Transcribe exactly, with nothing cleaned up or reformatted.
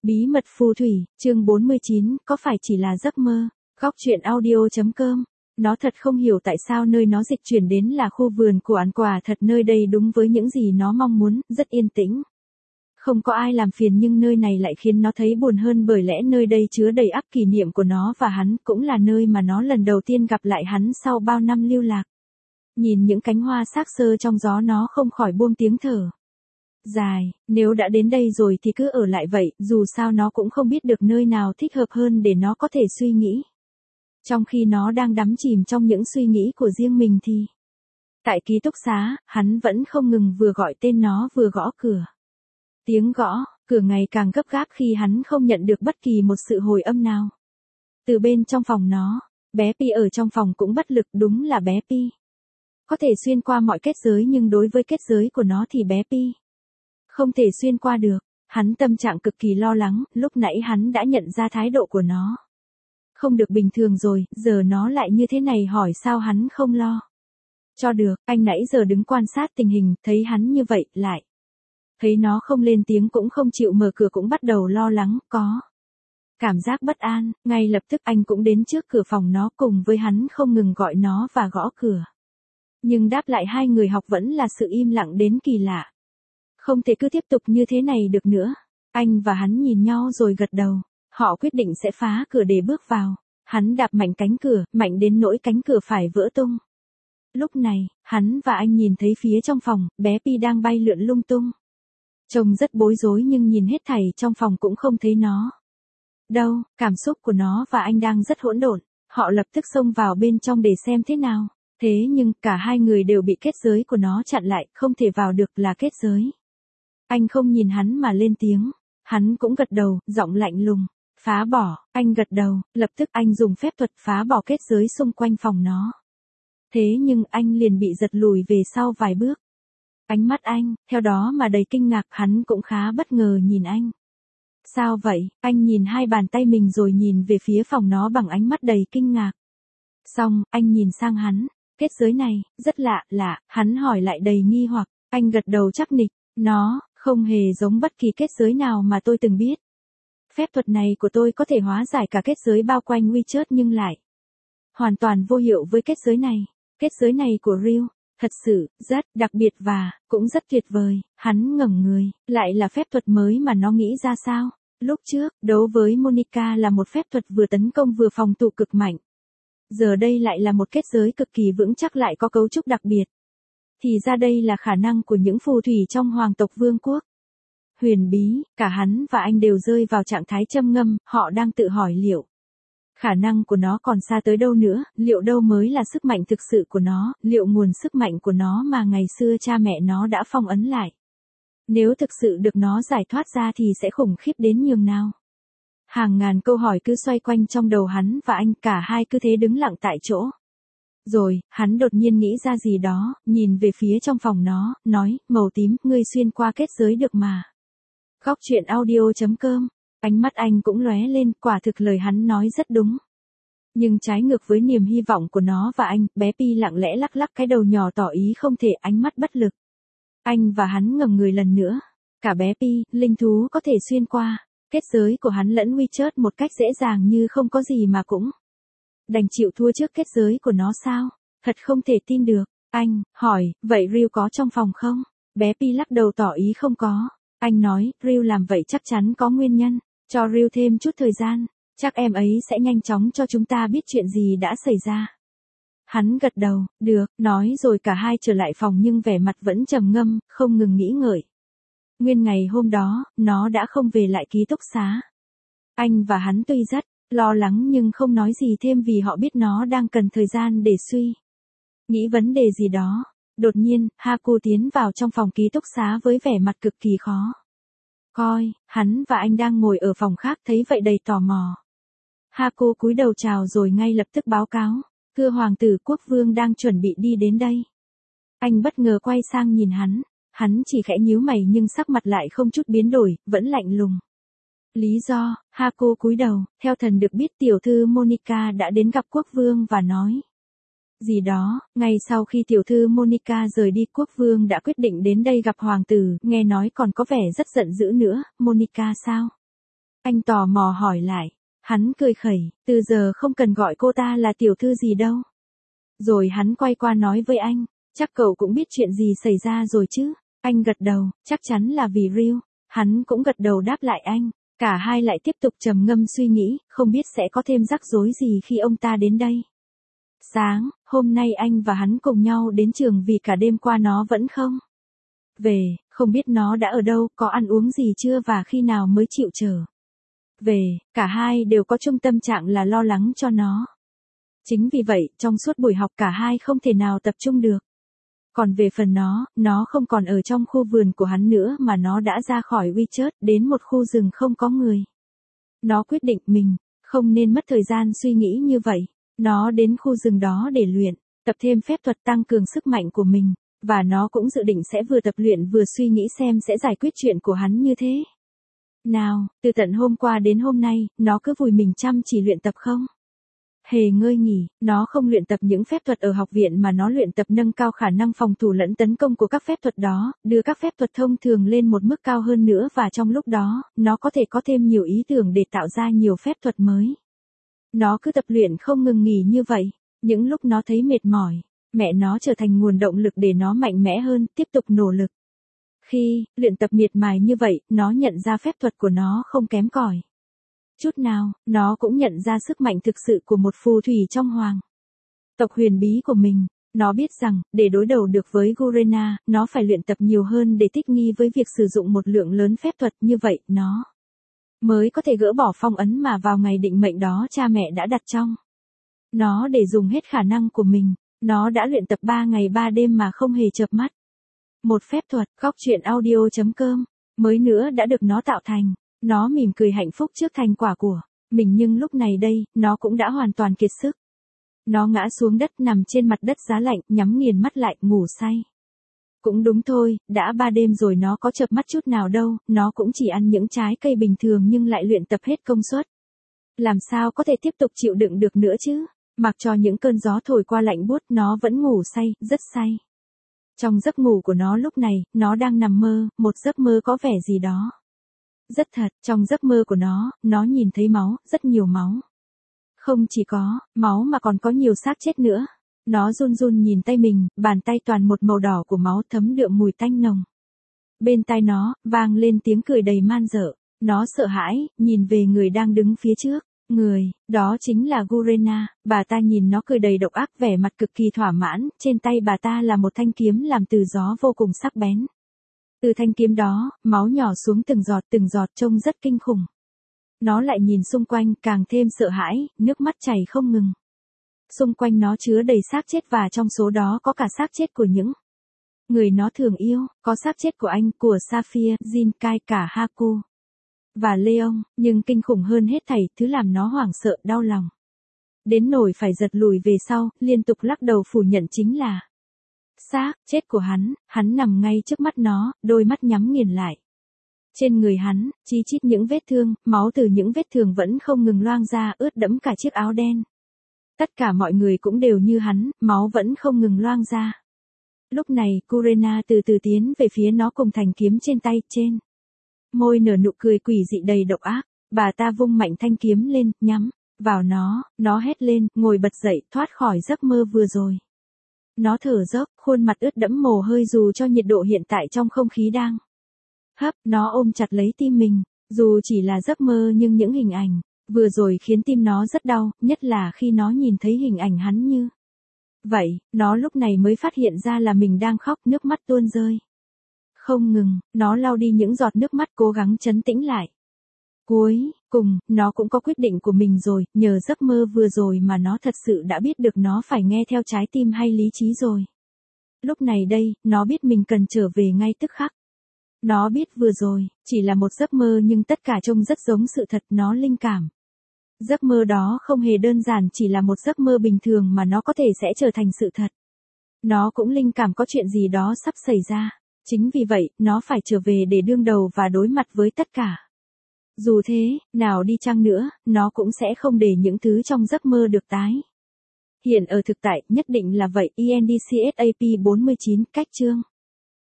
Bí mật phù thủy, chương bốn mươi chín, có phải chỉ là giấc mơ? Góc truyện audio.com. Nó thật không hiểu tại sao nơi nó dịch chuyển đến là khu vườn của ăn quả thật, nơi đây đúng với những gì nó mong muốn, rất yên tĩnh. Không có ai làm phiền, nhưng nơi này lại khiến nó thấy buồn hơn, bởi lẽ nơi đây chứa đầy ắp kỷ niệm của nó và hắn, cũng là nơi mà nó lần đầu tiên gặp lại hắn sau bao năm lưu lạc. Nhìn những cánh hoa xác xơ trong gió, nó không khỏi buông tiếng thở dài. Nếu đã đến đây rồi thì cứ ở lại vậy, dù sao nó cũng không biết được nơi nào thích hợp hơn để nó có thể suy nghĩ. Trong khi nó đang đắm chìm trong những suy nghĩ của riêng mình thì tại ký túc xá, hắn vẫn không ngừng vừa gọi tên nó vừa gõ cửa. Tiếng gõ cửa ngày càng gấp gáp khi hắn không nhận được bất kỳ một sự hồi âm nào từ bên trong phòng nó. Bé Pi ở trong phòng cũng bất lực, đúng là bé Pi có thể xuyên qua mọi kết giới, nhưng đối với kết giới của nó thì bé Pi không thể xuyên qua được. Hắn tâm trạng cực kỳ lo lắng, lúc nãy hắn đã nhận ra thái độ của nó không được bình thường rồi, giờ nó lại như thế này, hỏi sao hắn không lo cho được. Anh nãy giờ đứng quan sát tình hình, thấy hắn như vậy, lại thấy nó không lên tiếng cũng không chịu mở cửa, cũng bắt đầu lo lắng, có cảm giác bất an. Ngay lập tức anh cũng đến trước cửa phòng nó, cùng với hắn không ngừng gọi nó và gõ cửa. Nhưng đáp lại hai người học vẫn là sự im lặng đến kỳ lạ. Không thể cứ tiếp tục như thế này được nữa. Anh và hắn nhìn nhau rồi gật đầu. Họ quyết định sẽ phá cửa để bước vào. Hắn đạp mạnh cánh cửa, mạnh đến nỗi cánh cửa phải vỡ tung. Lúc này, hắn và anh nhìn thấy phía trong phòng, bé Pi đang bay lượn lung tung. Trông rất bối rối, nhưng nhìn hết thảy trong phòng cũng không thấy nó đâu. Cảm xúc của nó và anh đang rất hỗn độn. Họ lập tức xông vào bên trong để xem thế nào. Thế nhưng, cả hai người đều bị kết giới của nó chặn lại, không thể vào được, là kết giới. Anh không nhìn hắn mà lên tiếng. Hắn cũng gật đầu, giọng lạnh lùng. Phá bỏ. Anh gật đầu, lập tức anh dùng phép thuật phá bỏ kết giới xung quanh phòng nó. Thế nhưng anh liền bị giật lùi về sau vài bước. Ánh mắt anh, theo đó mà đầy kinh ngạc, hắn cũng khá bất ngờ nhìn anh. Sao vậy? Anh nhìn hai bàn tay mình rồi nhìn về phía phòng nó bằng ánh mắt đầy kinh ngạc. Xong, anh nhìn sang hắn. Kết giới này, rất lạ, lạ, hắn hỏi lại đầy nghi hoặc. Anh gật đầu chắc nịch. Nó không hề giống bất kỳ kết giới nào mà tôi từng biết. Phép thuật này của tôi có thể hóa giải cả kết giới bao quanh WeChat, nhưng lại hoàn toàn vô hiệu với kết giới này. Kết giới này của Ryu thật sự rất đặc biệt và cũng rất tuyệt vời. Hắn ngẩng người, lại là phép thuật mới mà nó nghĩ ra sao? Lúc trước, đấu với Monica là một phép thuật vừa tấn công vừa phòng thủ cực mạnh. Giờ đây lại là một kết giới cực kỳ vững chắc, lại có cấu trúc đặc biệt. Thì ra đây là khả năng của những phù thủy trong hoàng tộc vương quốc. Huyền bí. Cả hắn và anh đều rơi vào trạng thái trầm ngâm, họ đang tự hỏi liệu khả năng của nó còn xa tới đâu nữa, liệu đâu mới là sức mạnh thực sự của nó, liệu nguồn sức mạnh của nó mà ngày xưa cha mẹ nó đã phong ấn lại, nếu thực sự được nó giải thoát ra thì sẽ khủng khiếp đến nhường nào. Hàng ngàn câu hỏi cứ xoay quanh trong đầu hắn và anh, cả hai cứ thế đứng lặng tại chỗ. Rồi, hắn đột nhiên nghĩ ra gì đó, nhìn về phía trong phòng nó, nói, màu tím, ngươi xuyên qua kết giới được mà. Góc truyện audio.com. Ánh mắt anh cũng lóe lên, quả thực lời hắn nói rất đúng. Nhưng trái ngược với niềm hy vọng của nó và anh, bé Pi lặng lẽ lắc lắc cái đầu nhỏ tỏ ý không thể, ánh mắt bất lực. Anh và hắn ngẩng người lần nữa. Cả bé Pi, linh thú có thể xuyên qua kết giới của hắn lẫn WeChat một cách dễ dàng như không có gì mà cũng đành chịu thua trước kết giới của nó sao? Thật không thể tin được. Anh hỏi, vậy Ryu có trong phòng không? Bé Pi lắc đầu tỏ ý không có. Anh nói, Ryu làm vậy chắc chắn có nguyên nhân. Cho Ryu thêm chút thời gian, chắc em ấy sẽ nhanh chóng cho chúng ta biết chuyện gì đã xảy ra. Hắn gật đầu, được, nói rồi cả hai trở lại phòng, nhưng vẻ mặt vẫn trầm ngâm, không ngừng nghĩ ngợi. Nguyên ngày hôm đó, nó đã không về lại ký túc xá. Anh và hắn tuy rất lo lắng nhưng không nói gì thêm, vì họ biết nó đang cần thời gian để suy nghĩ vấn đề gì đó. Đột nhiên, Haku tiến vào trong phòng ký túc xá với vẻ mặt cực kỳ khó coi. Hắn và anh đang ngồi ở phòng khác, thấy vậy đầy tò mò. Haku cúi đầu chào rồi ngay lập tức báo cáo, thưa hoàng tử, quốc vương đang chuẩn bị đi đến đây. Anh bất ngờ quay sang nhìn hắn. Hắn chỉ khẽ nhíu mày nhưng sắc mặt lại không chút biến đổi, vẫn lạnh lùng. Lý do? Haku cúi đầu, theo thần được biết tiểu thư Monica đã đến gặp quốc vương và nói gì đó. Ngay sau khi tiểu thư Monica rời đi, quốc vương đã quyết định đến đây gặp hoàng tử, nghe nói còn có vẻ rất giận dữ nữa. Monica sao? Anh tò mò hỏi lại. Hắn cười khẩy, từ giờ không cần gọi cô ta là tiểu thư gì đâu. Rồi hắn quay qua nói với anh, chắc cậu cũng biết chuyện gì xảy ra rồi chứ. Anh gật đầu, chắc chắn là vì Ryu. Hắn cũng gật đầu đáp lại anh. Cả hai lại tiếp tục trầm ngâm suy nghĩ, không biết sẽ có thêm rắc rối gì khi ông ta đến đây. Sáng, hôm nay anh và hắn cùng nhau đến trường vì cả đêm qua nó vẫn không về, không biết nó đã ở đâu, có ăn uống gì chưa và khi nào mới chịu trở về, cả hai đều có chung tâm trạng là lo lắng cho nó. Chính vì vậy, trong suốt buổi học cả hai không thể nào tập trung được. Còn về phần nó, nó không còn ở trong khu vườn của hắn nữa mà nó đã ra khỏi WeChat đến một khu rừng không có người. Nó quyết định mình không nên mất thời gian suy nghĩ như vậy. Nó đến khu rừng đó để luyện, tập thêm phép thuật tăng cường sức mạnh của mình, và nó cũng dự định sẽ vừa tập luyện vừa suy nghĩ xem sẽ giải quyết chuyện của hắn như thế nào. Từ tận hôm qua đến hôm nay, nó cứ vùi mình chăm chỉ luyện tập không hề ngơi nghỉ. Nó không luyện tập những phép thuật ở học viện mà nó luyện tập nâng cao khả năng phòng thủ lẫn tấn công của các phép thuật đó, đưa các phép thuật thông thường lên một mức cao hơn nữa, và trong lúc đó, nó có thể có thêm nhiều ý tưởng để tạo ra nhiều phép thuật mới. Nó cứ tập luyện không ngừng nghỉ như vậy. Những lúc nó thấy mệt mỏi, mẹ nó trở thành nguồn động lực để nó mạnh mẽ hơn, tiếp tục nỗ lực. Khi luyện tập miệt mài như vậy, nó nhận ra phép thuật của nó không kém cỏi chút nào. Nó cũng nhận ra sức mạnh thực sự của một phù thủy trong hoàng tộc huyền bí của mình. Nó biết rằng, để đối đầu được với Gurena, nó phải luyện tập nhiều hơn để thích nghi với việc sử dụng một lượng lớn phép thuật, như vậy, nó mới có thể gỡ bỏ phong ấn mà vào ngày định mệnh đó cha mẹ đã đặt trong nó để dùng hết khả năng của mình. Nó đã luyện tập ba ngày ba đêm mà không hề chợp mắt. Một phép thuật, góc truyện audio chấm com, mới nữa đã được nó tạo thành. Nó mỉm cười hạnh phúc trước thành quả của mình, nhưng lúc này đây, nó cũng đã hoàn toàn kiệt sức. Nó ngã xuống đất, nằm trên mặt đất giá lạnh, nhắm nghiền mắt lại, ngủ say. Cũng đúng thôi, đã ba đêm rồi nó có chợp mắt chút nào đâu, nó cũng chỉ ăn những trái cây bình thường nhưng lại luyện tập hết công suất. Làm sao có thể tiếp tục chịu đựng được nữa chứ? Mặc cho những cơn gió thổi qua lạnh buốt, nó vẫn ngủ say, rất say. Trong giấc ngủ của nó lúc này, nó đang nằm mơ, một giấc mơ có vẻ gì đó rất thật. Trong giấc mơ của nó, nó nhìn thấy máu, rất nhiều máu. Không chỉ có máu mà còn có nhiều xác chết nữa. Nó run run nhìn tay mình, bàn tay toàn một màu đỏ của máu thấm đượm mùi tanh nồng. Bên tai nó, vang lên tiếng cười đầy man dợ. Nó sợ hãi, nhìn về người đang đứng phía trước. Người, đó chính là Gurena. Bà ta nhìn nó cười đầy độc ác, vẻ mặt cực kỳ thỏa mãn. Trên tay bà ta là một thanh kiếm làm từ gió vô cùng sắc bén. Từ thanh kiếm đó, máu nhỏ xuống từng giọt từng giọt trông rất kinh khủng. Nó lại nhìn xung quanh, càng thêm sợ hãi, nước mắt chảy không ngừng. Xung quanh nó chứa đầy xác chết, và trong số đó có cả xác chết của những người nó thường yêu, có xác chết của anh, của Sapphire, Jin, Kai, cả Haku và Leon, nhưng kinh khủng hơn hết thảy, thứ làm nó hoảng sợ, đau lòng đến nỗi phải giật lùi về sau, liên tục lắc đầu phủ nhận chính là xác chết của hắn. Hắn nằm ngay trước mắt nó, đôi mắt nhắm nghiền lại. Trên người hắn, chi chít những vết thương, máu từ những vết thương vẫn không ngừng loang ra, ướt đẫm cả chiếc áo đen. Tất cả mọi người cũng đều như hắn, máu vẫn không ngừng loang ra. Lúc này, Gurena từ từ tiến về phía nó cùng thanh kiếm trên tay, trên môi nở nụ cười quỷ dị đầy độc ác. Bà ta vung mạnh thanh kiếm lên, nhắm vào nó. Nó hét lên, ngồi bật dậy, thoát khỏi giấc mơ vừa rồi. Nó thở dốc, khuôn mặt ướt đẫm mồ hôi dù cho nhiệt độ hiện tại trong không khí đang hấp. Nó ôm chặt lấy tim mình. Dù chỉ là giấc mơ nhưng những hình ảnh vừa rồi khiến tim nó rất đau, nhất là khi nó nhìn thấy hình ảnh hắn như vậy. Nó lúc này mới phát hiện ra là mình đang khóc, nước mắt tuôn rơi không ngừng. Nó lau đi những giọt nước mắt, cố gắng trấn tĩnh lại. Cuối cùng, nó cũng có quyết định của mình rồi, nhờ giấc mơ vừa rồi mà nó thật sự đã biết được nó phải nghe theo trái tim hay lý trí rồi. Lúc này đây, nó biết mình cần trở về ngay tức khắc. Nó biết vừa rồi, chỉ là một giấc mơ nhưng tất cả trông rất giống sự thật. Nó linh cảm. Giấc mơ đó không hề đơn giản chỉ là một giấc mơ bình thường mà nó có thể sẽ trở thành sự thật. Nó cũng linh cảm có chuyện gì đó sắp xảy ra. Chính vì vậy, nó phải trở về để đương đầu và đối mặt với tất cả. Dù thế, nào đi chăng nữa, nó cũng sẽ không để những thứ trong giấc mơ được tái hiện ở thực tại, nhất định là vậy. i en đê xê ét a pê bốn mươi chín, cách chương.